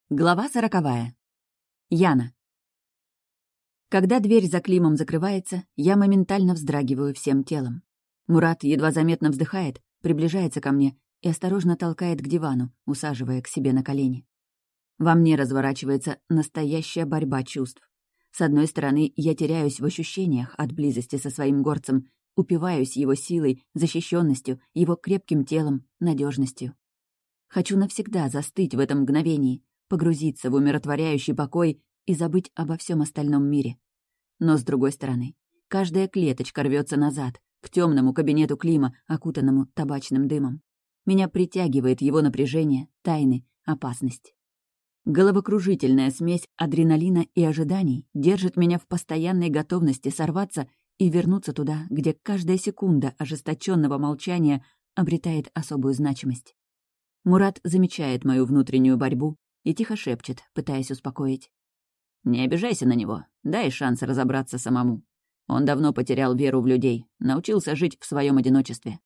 Глава 40. Яна. Когда дверь за Климом закрывается, я моментально вздрагиваю всем телом. Мурат едва заметно вздыхает, приближается ко мне и осторожно толкает к дивану, усаживая к себе на колени. Во мне разворачивается настоящая борьба чувств. С одной стороны, я теряюсь в ощущениях от близости со своим горцем, упиваюсь его силой, защищенностью, его крепким телом, надежностью. Хочу навсегда застыть в этом мгновении, погрузиться в умиротворяющий покой и забыть обо всем остальном мире. Но, с другой стороны, каждая клеточка рвется назад, к темному кабинету Клима, окутанному табачным дымом. Меня притягивает его напряжение, тайны, опасность. Головокружительная смесь адреналина и ожиданий держит меня в постоянной готовности сорваться и вернуться туда, где каждая секунда ожесточенного молчания обретает особую значимость. Мурат замечает мою внутреннюю борьбу и тихо шепчет, пытаясь успокоить. «Не обижайся на него, дай шанс разобраться самому. Он давно потерял веру в людей, научился жить в своем одиночестве».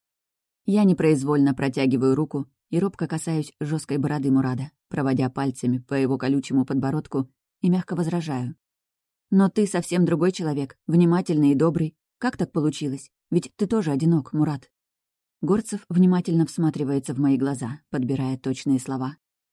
Я непроизвольно протягиваю руку и робко касаюсь жесткой бороды Мурада, проводя пальцами по его колючему подбородку, и мягко возражаю. «Но ты совсем другой человек, внимательный и добрый. Как так получилось? Ведь ты тоже одинок, Мурат». Горцев внимательно всматривается в мои глаза, подбирая точные слова.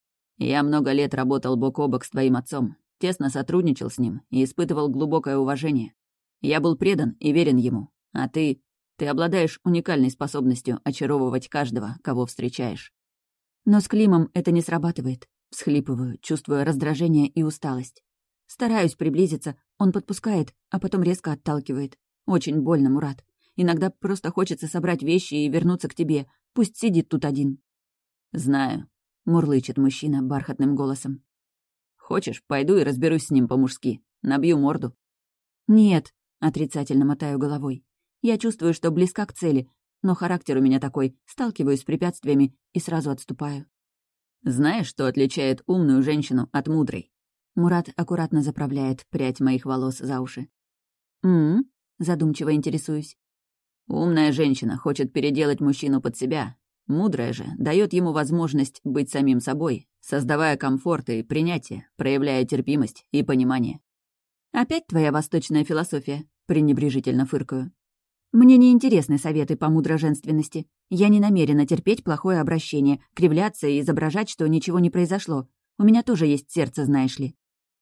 «Я много лет работал бок о бок с твоим отцом, тесно сотрудничал с ним и испытывал глубокое уважение. Я был предан и верен ему, а ты обладаешь уникальной способностью очаровывать каждого, кого встречаешь». Но с Климом это не срабатывает. Всхлипываю, чувствуя раздражение и усталость. Стараюсь приблизиться, он подпускает, а потом резко отталкивает. Очень больно, Мурат. Иногда просто хочется собрать вещи и вернуться к тебе. Пусть сидит тут один. «Знаю», — мурлычет мужчина бархатным голосом. «Хочешь, пойду и разберусь с ним по-мужски. Набью морду». «Нет», — отрицательно мотаю головой. «Я чувствую, что близка к цели, но характер у меня такой, сталкиваюсь с препятствиями и сразу отступаю». «Знаешь, что отличает умную женщину от мудрой?» Мурат аккуратно заправляет прядь моих волос за уши. «М-м-м», задумчиво интересуюсь. «Умная женщина хочет переделать мужчину под себя. Мудрая же дает ему возможность быть самим собой, создавая комфорт и принятие, проявляя терпимость и понимание». «Опять твоя восточная философия?» — пренебрежительно фыркаю. «Мне не интересны советы по мудроженственности. Я не намерена терпеть плохое обращение, кривляться и изображать, что ничего не произошло. У меня тоже есть сердце, знаешь ли».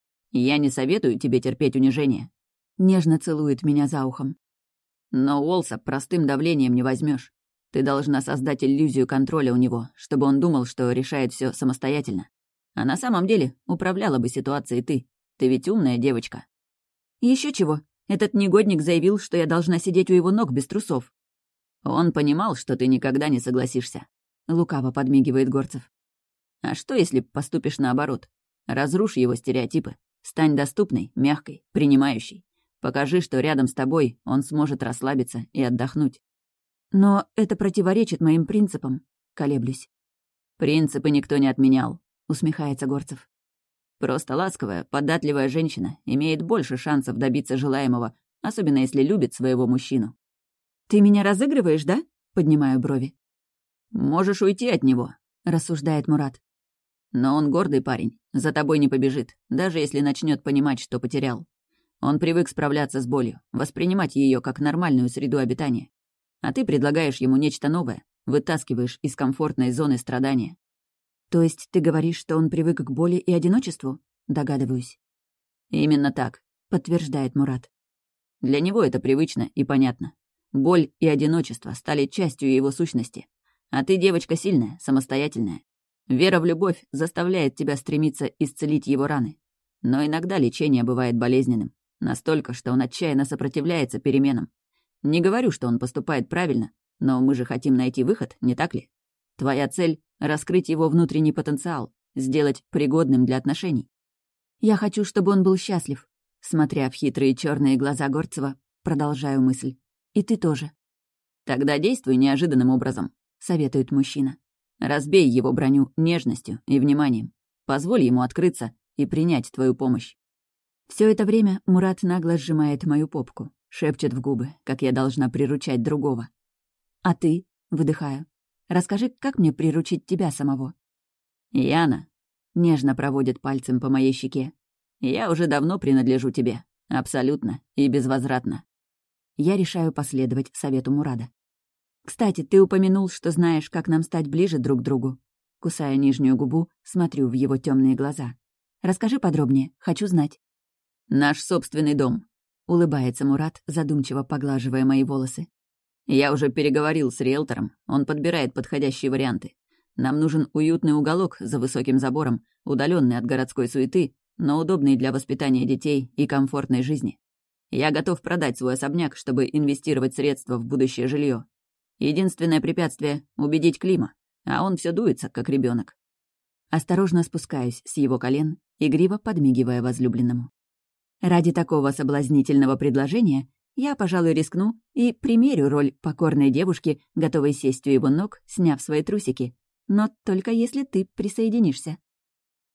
«Я не советую тебе терпеть унижение». Нежно целует меня за ухом. «Но Уолса простым давлением не возьмешь. Ты должна создать иллюзию контроля у него, чтобы он думал, что решает все самостоятельно. А на самом деле управляла бы ситуацией ты. Ты ведь умная девочка». Еще чего? Этот негодник заявил, что я должна сидеть у его ног без трусов. «Он понимал, что ты никогда не согласишься», — лукаво подмигивает Горцев. «А что, если поступишь наоборот? Разрушь его стереотипы. Стань доступной, мягкой, принимающей. Покажи, что рядом с тобой он сможет расслабиться и отдохнуть». «Но это противоречит моим принципам», — колеблюсь. «Принципы никто не отменял», — усмехается Горцев. «Просто ласковая, податливая женщина имеет больше шансов добиться желаемого, особенно если любит своего мужчину». «Ты меня разыгрываешь, да?» — поднимаю брови. «Можешь уйти от него», — рассуждает Мурат. «Но он гордый парень, за тобой не побежит, даже если начнет понимать, что потерял. Он привык справляться с болью, воспринимать ее как нормальную среду обитания. А ты предлагаешь ему нечто новое, вытаскиваешь из комфортной зоны страдания». «То есть ты говоришь, что он привык к боли и одиночеству?» Догадываюсь. «Именно так», — подтверждает Мурат. «Для него это привычно и понятно. Боль и одиночество стали частью его сущности. А ты девочка сильная, самостоятельная. Вера в любовь заставляет тебя стремиться исцелить его раны. Но иногда лечение бывает болезненным. Настолько, что он отчаянно сопротивляется переменам. Не говорю, что он поступает правильно, но мы же хотим найти выход, не так ли? Твоя цель — раскрыть его внутренний потенциал, сделать пригодным для отношений. Я хочу, чтобы он был счастлив. Смотря в хитрые черные глаза Горцева, продолжаю мысль. И ты тоже. Тогда действуй неожиданным образом, советует мужчина. Разбей его броню нежностью и вниманием. Позволь ему открыться и принять твою помощь. Все это время Мурат нагло сжимает мою попку, шепчет в губы, как я должна приручать другого. «А ты?» — выдыхаю. «Расскажи, как мне приручить тебя самого?» «Яна», нежно проводит пальцем по моей щеке. «Я уже давно принадлежу тебе. Абсолютно и безвозвратно». Я решаю последовать совету Мурада. «Кстати, ты упомянул, что знаешь, как нам стать ближе друг к другу». Кусая нижнюю губу, смотрю в его темные глаза. «Расскажи подробнее, хочу знать». «Наш собственный дом», — улыбается Мурад, задумчиво поглаживая мои волосы. «Я уже переговорил с риэлтором, он подбирает подходящие варианты. Нам нужен уютный уголок за высоким забором, удаленный от городской суеты, но удобный для воспитания детей и комфортной жизни. Я готов продать свой особняк, чтобы инвестировать средства в будущее жилье. Единственное препятствие — убедить Клима, а он все дуется, как ребенок. Осторожно спускаюсь с его колен, игриво подмигивая возлюбленному. Ради такого соблазнительного предложения я, пожалуй, рискну и примерю роль покорной девушки, готовой сесть у его ног, сняв свои трусики. Но только если ты присоединишься.